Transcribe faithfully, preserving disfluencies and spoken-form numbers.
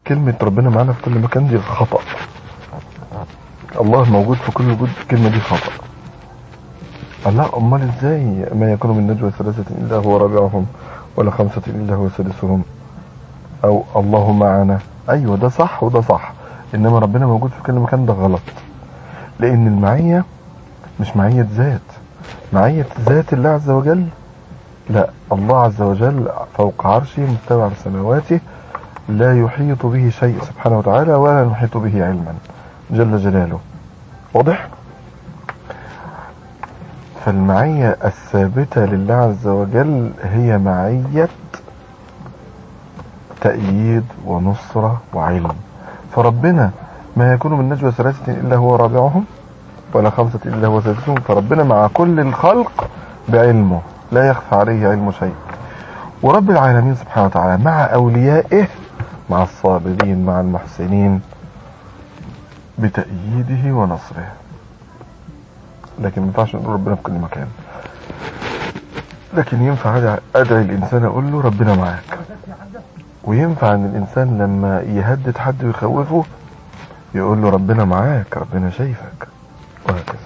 كلمة ربنا معانا في كل مكان دي خطأ. الله موجود في كل وجود، الكلمة دي خطأ. لا، امال ازاي ما يكون من نجوى ثلاثة الا هو رابعهم ولا خمسة الا هو سادسهم، او الله معنا. ايوه ده صح وده صح، انما ربنا موجود في كل مكان ده غلط. لان المعية مش معية ذات، معية ذات الله عز وجل. لا، الله عز وجل فوق عرشه مستوى على سماواته، لا يحيط به شيء سبحانه وتعالى ولا نحيط به علما جل جلاله. واضح؟ فالمعية الثابتة لله عز وجل هي معية تأييد ونصرة وعلم. فربنا ما يكون من نجوى ثلاثة إلا هو رابعهم ولا خمسة إلا هو سادسهم، فربنا مع كل الخلق بعلمه، لا يخفى عليه علم شيء. ورب العالمين سبحانه وتعالى مع أوليائه، مع الصابرين مع المحسنين، بتأييده ونصره. لكن ما ينفعش نقول ربنا في كل مكان، لكن ينفع أدعي الإنسان أقول له ربنا معاك. وينفع أن الإنسان لما يهدد حد ويخوفه يقول له ربنا معاك، ربنا شايفك، وهكذا.